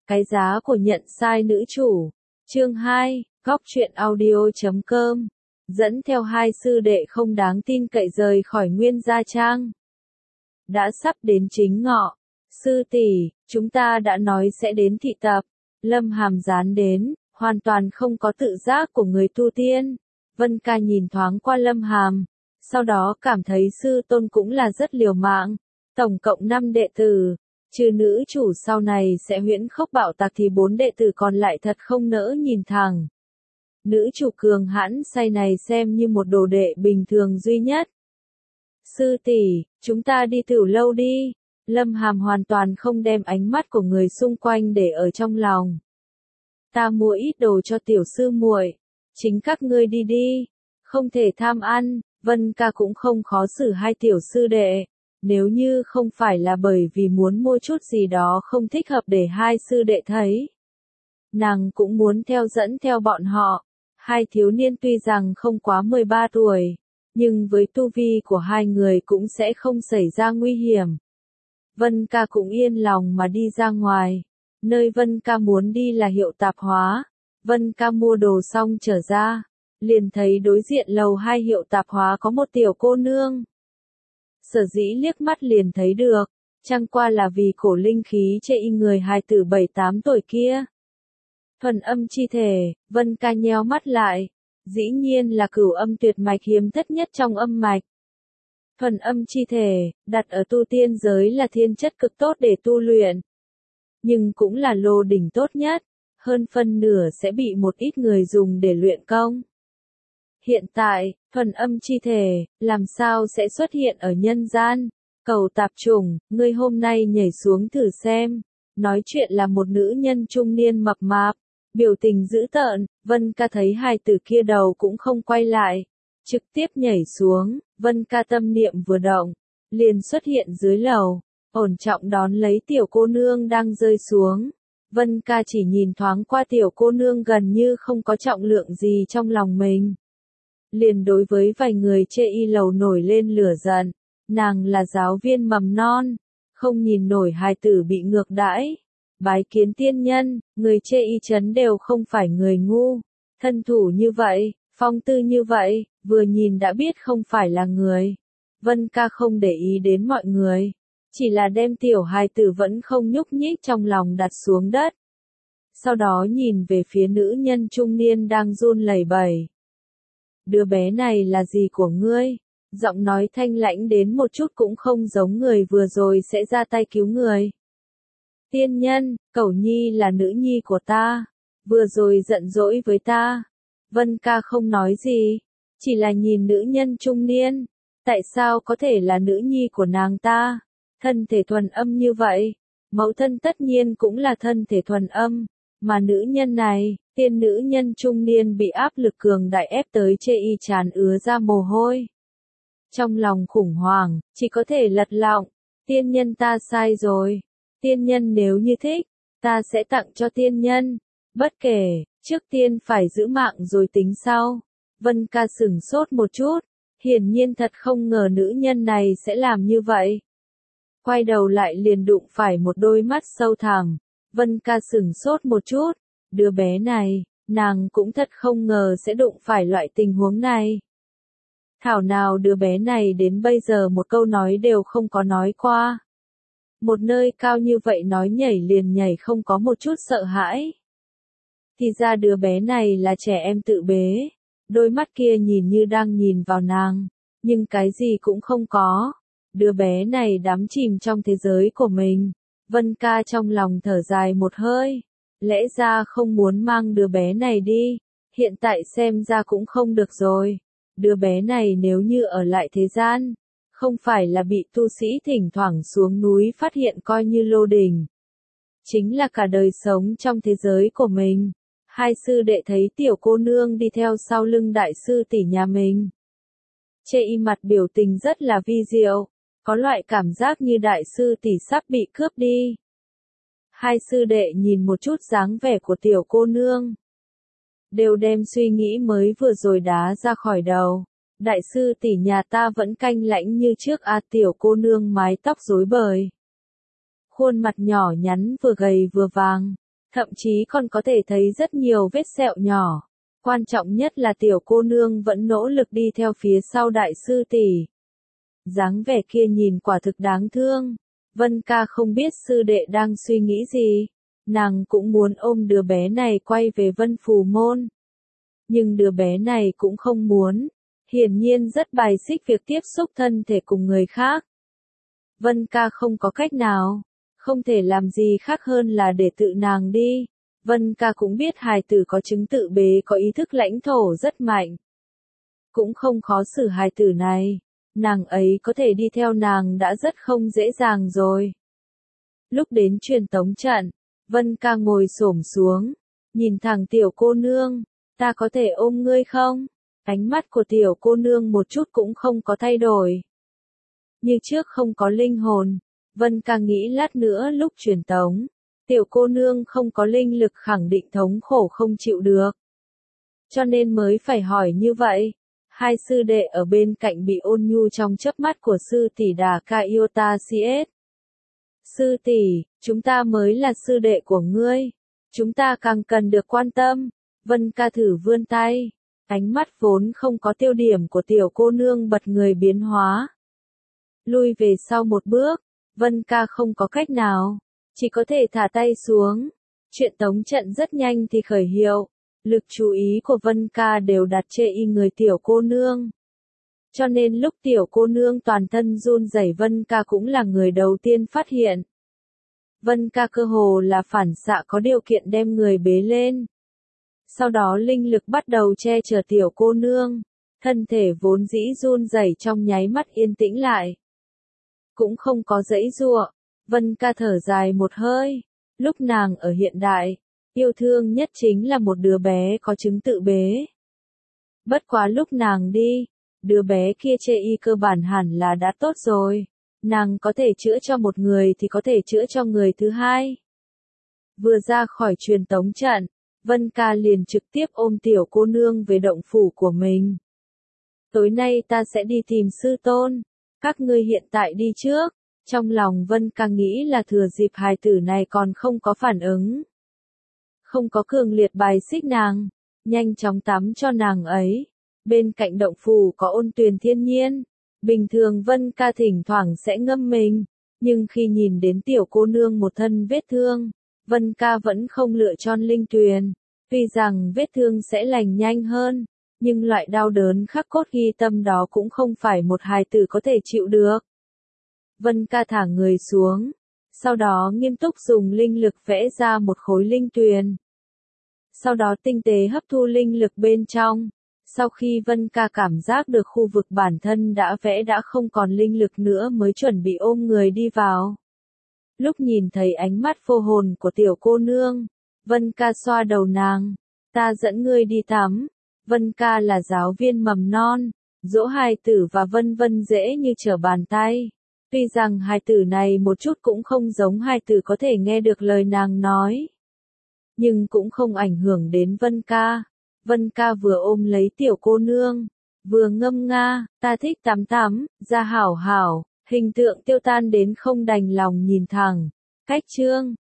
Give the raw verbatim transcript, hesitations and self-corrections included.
Cái giá của nhận sai nữ chủ. Chương hai, góc truyện audio chấm com. Dẫn theo hai sư đệ không đáng tin cậy rời khỏi Nguyên Gia Trang. Đã sắp đến chính ngọ. Sư tỷ, chúng ta đã nói sẽ đến thị tập. Lâm Hàm dán đến, hoàn toàn không có tự giác của người tu tiên. Vân Ca nhìn thoáng qua Lâm Hàm, sau đó cảm thấy sư tôn cũng là rất liều mạng. Tổng cộng năm đệ tử, trừ nữ chủ sau này sẽ huyễn khốc bạo tạc thì bốn đệ tử còn lại thật không nỡ nhìn thẳng. Nữ chủ cường hãn say này xem như một đồ đệ bình thường duy nhất. Sư tỷ, chúng ta đi tiểu lâu đi. Lâm Hàm hoàn toàn không đem ánh mắt của người xung quanh để ở trong lòng. Ta mua ít đồ cho tiểu sư muội, chính các ngươi đi đi, không thể tham ăn. Vân Ca cũng không khó xử hai tiểu sư đệ, nếu như không phải là bởi vì muốn mua chút gì đó không thích hợp để hai sư đệ thấy. Nàng cũng muốn theo dẫn theo bọn họ. Hai thiếu niên tuy rằng không quá mười ba tuổi, nhưng với tu vi của hai người cũng sẽ không xảy ra nguy hiểm. Vân Ca cũng yên lòng mà đi ra ngoài. Nơi Vân Ca muốn đi là hiệu tạp hóa. Vân Ca mua đồ xong trở ra, liền thấy đối diện lầu hai hiệu tạp hóa có một tiểu cô nương. Sở dĩ liếc mắt liền thấy được, chẳng qua là vì cổ linh khí chê y người hài tử bảy tám tuổi kia. Thuần âm chi thể, Vân Ca nheo mắt lại, dĩ nhiên là cửu âm tuyệt mạch hiếm thất nhất trong âm mạch. Thuần âm chi thể, đặt ở tu tiên giới là thiên chất cực tốt để tu luyện. Nhưng cũng là lô đỉnh tốt nhất, hơn phân nửa sẽ bị một ít người dùng để luyện công. Hiện tại, thuần âm chi thể, làm sao sẽ xuất hiện ở nhân gian? Cầu tạp chủng, ngươi hôm nay nhảy xuống thử xem. Nói chuyện là một nữ nhân trung niên mập mạp, biểu tình dữ tợn. Vân Ca thấy hai tử kia đầu cũng không quay lại, trực tiếp nhảy xuống. Vân Ca tâm niệm vừa động, liền xuất hiện dưới lầu, ổn trọng đón lấy tiểu cô nương đang rơi xuống. Vân Ca chỉ nhìn thoáng qua tiểu cô nương gần như không có trọng lượng gì trong lòng mình, liền đối với vài người chê y lầu nổi lên lửa giận. Nàng là giáo viên mầm non, không nhìn nổi hài tử bị ngược đãi. Bái kiến tiên nhân, người chê y chấn đều không phải người ngu. Thân thủ như vậy, phong tư như vậy, vừa nhìn đã biết không phải là người. Vân Ca không để ý đến mọi người, chỉ là đem tiểu hài tử vẫn không nhúc nhích trong lòng đặt xuống đất. Sau đó nhìn về phía nữ nhân trung niên đang run lẩy bẩy. Đứa bé này là gì của ngươi? Giọng nói thanh lãnh đến một chút cũng không giống người vừa rồi sẽ ra tay cứu người. Tiên nhân, Cẩu Nhi là nữ nhi của ta, vừa rồi giận dỗi với ta. Vân Ca không nói gì, chỉ là nhìn nữ nhân trung niên. Tại sao có thể là nữ nhi của nàng ta? Thân thể thuần âm như vậy, mẫu thân tất nhiên cũng là thân thể thuần âm, mà nữ nhân này, tiên nữ nhân trung niên bị áp lực cường đại ép tới chê y tràn ứa ra mồ hôi. Trong lòng khủng hoảng, chỉ có thể lật lọng. Tiên nhân ta sai rồi. Tiên nhân nếu như thích, ta sẽ tặng cho tiên nhân. Bất kể, trước tiên phải giữ mạng rồi tính sau. Vân Ca sửng sốt một chút, hiển nhiên thật không ngờ nữ nhân này sẽ làm như vậy. Quay đầu lại liền đụng phải một đôi mắt sâu thẳm. Vân Ca sửng sốt một chút, đứa bé này, nàng cũng thật không ngờ sẽ đụng phải loại tình huống này. Thảo nào đứa bé này đến bây giờ một câu nói đều không có nói qua. Một nơi cao như vậy nói nhảy liền nhảy không có một chút sợ hãi. Thì ra đứa bé này là trẻ em tự bế, đôi mắt kia nhìn như đang nhìn vào nàng, nhưng cái gì cũng không có. Đứa bé này đắm chìm trong thế giới của mình. Vân Ca trong lòng thở dài một hơi, lẽ ra không muốn mang đứa bé này đi, hiện tại xem ra cũng không được rồi. Đứa bé này nếu như ở lại thế gian, không phải là bị tu sĩ thỉnh thoảng xuống núi phát hiện coi như lô đỉnh, chính là cả đời sống trong thế giới của mình. Hai sư đệ thấy tiểu cô nương đi theo sau lưng đại sư tỷ nhà mình, chê y mặt biểu tình rất là vi diệu, có loại cảm giác như đại sư tỷ sắp bị cướp đi. Hai sư đệ nhìn một chút dáng vẻ của tiểu cô nương, đều đem suy nghĩ mới vừa rồi đá ra khỏi đầu. Đại sư tỷ nhà ta vẫn canh lãnh như trước à, tiểu cô nương mái tóc rối bời, khuôn mặt nhỏ nhắn vừa gầy vừa vàng, thậm chí còn có thể thấy rất nhiều vết sẹo nhỏ. Quan trọng nhất là tiểu cô nương vẫn nỗ lực đi theo phía sau đại sư tỷ. Dáng vẻ kia nhìn quả thực đáng thương. Vân Ca không biết sư đệ đang suy nghĩ gì. Nàng cũng muốn ôm đứa bé này quay về Vân Phù Môn. Nhưng đứa bé này cũng không muốn. Hiển nhiên rất bài xích việc tiếp xúc thân thể cùng người khác. Vân Ca không có cách nào. Không thể làm gì khác hơn là để tự nàng đi. Vân Ca cũng biết hài tử có chứng tự bế có ý thức lãnh thổ rất mạnh. Cũng không khó xử hài tử này. Nàng ấy có thể đi theo nàng đã rất không dễ dàng rồi. Lúc đến truyền tống trận, Vân Ca ngồi xổm xuống, nhìn thẳng tiểu cô nương, ta có thể ôm ngươi không? Ánh mắt của tiểu cô nương một chút cũng không có thay đổi. Như trước không có linh hồn, Vân Ca nghĩ lát nữa lúc truyền tống, tiểu cô nương không có linh lực khẳng định thống khổ không chịu được. Cho nên mới phải hỏi như vậy. Hai sư đệ ở bên cạnh bị ôn nhu trong chớp mắt của sư tỷ Đà Ca Iota Siết. Sư tỷ, chúng ta mới là sư đệ của ngươi. Chúng ta càng cần được quan tâm. Vân Ca thử vươn tay. Ánh mắt vốn không có tiêu điểm của tiểu cô nương bật người biến hóa. Lui về sau một bước, Vân Ca không có cách nào. Chỉ có thể thả tay xuống. Chuyện tống trận rất nhanh thì khởi hiệu. Lực chú ý của Vân Ca đều đặt trên y người tiểu cô nương. Cho nên lúc tiểu cô nương toàn thân run rẩy Vân Ca cũng là người đầu tiên phát hiện. Vân Ca cơ hồ là phản xạ có điều kiện đem người bế lên. Sau đó linh lực bắt đầu che chở tiểu cô nương. Thân thể vốn dĩ run rẩy trong nháy mắt yên tĩnh lại. Cũng không có giãy giụa. Vân Ca thở dài một hơi. Lúc nàng ở hiện đại, yêu thương nhất chính là một đứa bé có chứng tự bế. Bất quá lúc nàng đi, đứa bé kia chê y cơ bản hẳn là đã tốt rồi. Nàng có thể chữa cho một người thì có thể chữa cho người thứ hai. Vừa ra khỏi truyền tống trận, Vân Ca liền trực tiếp ôm tiểu cô nương về động phủ của mình. Tối nay ta sẽ đi tìm sư tôn. Các ngươi hiện tại đi trước. Trong lòng Vân Ca nghĩ là thừa dịp hài tử này còn không có phản ứng. Không có cường liệt bài xích nàng, nhanh chóng tắm cho nàng ấy. Bên cạnh động phủ có ôn tuyền thiên nhiên, bình thường Vân Ca thỉnh thoảng sẽ ngâm mình, nhưng khi nhìn đến tiểu cô nương một thân vết thương, Vân Ca vẫn không lựa chọn linh tuyền, tuy rằng vết thương sẽ lành nhanh hơn, nhưng loại đau đớn khắc cốt ghi tâm đó cũng không phải một hài tử có thể chịu được. Vân Ca thả người xuống. Sau đó nghiêm túc dùng linh lực vẽ ra một khối linh tuyền. Sau đó tinh tế hấp thu linh lực bên trong. Sau khi Vân Ca cảm giác được khu vực bản thân đã vẽ đã không còn linh lực nữa mới chuẩn bị ôm người đi vào. Lúc nhìn thấy ánh mắt vô hồn của tiểu cô nương, Vân Ca xoa đầu nàng. Ta dẫn ngươi đi tắm. Vân Ca là giáo viên mầm non, dỗ hài tử và vân vân dễ như trở bàn tay. Tuy rằng hài tử này một chút cũng không giống hài tử có thể nghe được lời nàng nói. Nhưng cũng không ảnh hưởng đến Vân Ca. Vân Ca vừa ôm lấy tiểu cô nương, vừa ngâm nga, ta thích tắm tắm, ra hảo hảo, hình tượng tiêu tan đến không đành lòng nhìn thẳng. Cách chương,